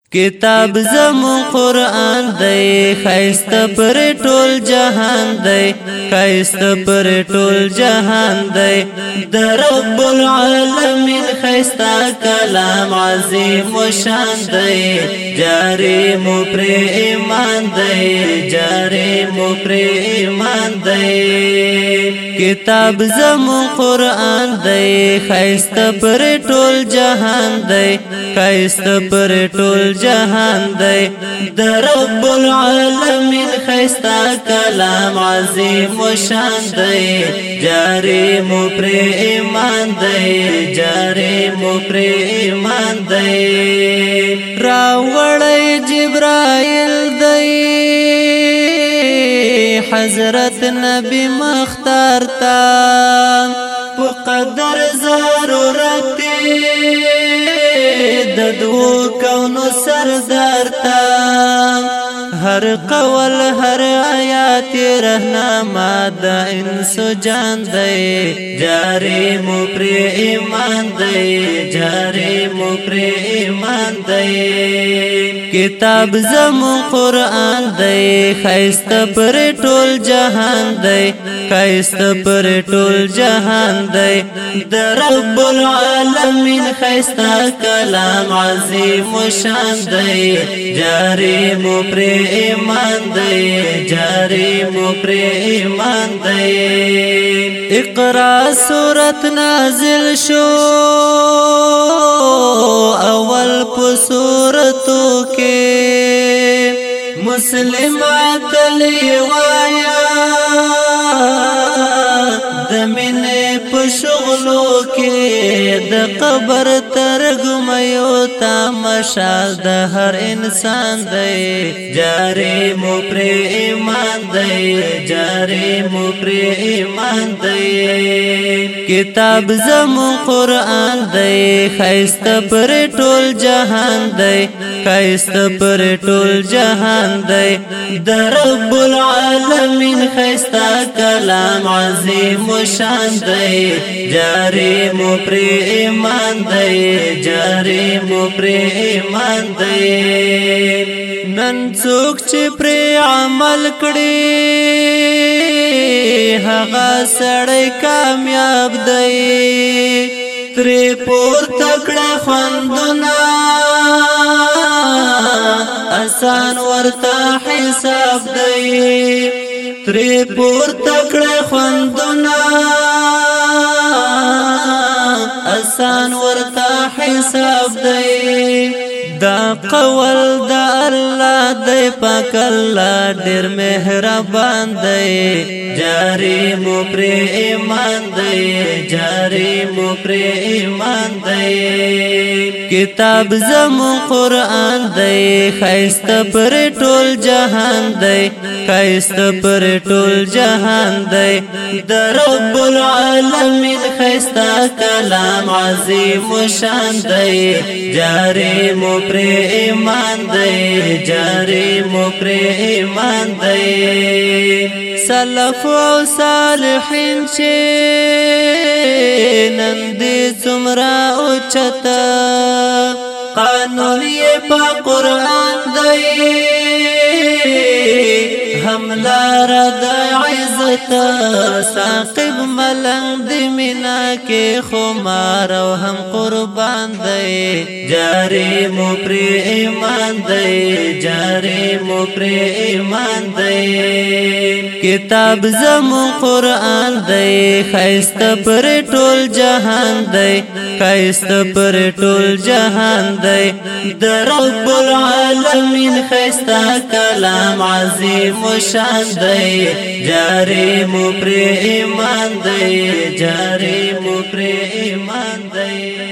کتاب زمون قرآن دی خیست پر ټول جهان دی خیست پر ټول جهان دی در رب العالمین خیستا کلام عظیم و شان دی جاری مو پر ایمان دی جاری مو پر ایمان دی کتاب زمون قرآن دی خیست پر ټول جهان دی خیست پر ټول جهان دی در رب العالمین خیستا کلام عظیم و شان دی جاری مو پر ایمان دی جاری مو پر ایمان دی راوړی جبرائیل دی حضرت نبی مختار تا په قدر ضرورت د دو کونو سردار تا ہر قول ہر آیات رہنما دا انسو جان دے جاری مو پر ایمان دے جاری مو پر ایمان دے کتاب زمون قرآن دے خیست پر ټول جهان دے خیست پر ټول جهان دے در رب العالمین خیستا کلام عظیم و شان دے جاری مو پر ایمان دے جاری مو پر ایمان دے اقرا سورت نازل شو اول پو سورتو کے مسلمات لیوایا دمین پشغلو کے د قبر ترگمیو تامشال د ہر انسان دے جاری مو پر ایمان دے جاری مو پر ایمان دے کتاب زمون قرآن دے خیست پر ټول جهان دے خیست پر ټول جهان دے در رب العالمین خیستا کلام عظیم و شان دے جاری مو پر ایمان دے جاری مو پر ایمان دے نن څوک چې پر عمل کړي هغه سړی کامیاب دی ترې پورته کړه خوندونه آسان ورته حساب دی ترې پورته کړه خوندونه آسان ورته حساب دی دا قول دا الله دی پاک الله ډیر مهربان دی جاری مو پر ایمان دی جاری مو پر ایمان دی کتاب زمون قرآن دی خیست پر ټول جهان دی خیست پر ټول جهان دی در رب العالمین خیستا کلام عظیم و شان دی جاری مو پر ایمان دی جاری مو پر ایمان دی سلف و صالحین چه نندی څومره اوچتا قانون یې په قرآن دی هملار د عزت ساقب ملنگ دی مینا کے خمار و هم قربان دی جاری مو پر ایمان دی جاری مو پر ایمان دی کتاب زمون قرآن دی خیست پر ټول جهان دی خیست پر ټول جهان دی در رب العالمین خیستا کلام عظیم و شان دی جاری مو پر ایمان دی جاری مو پر ایمان دی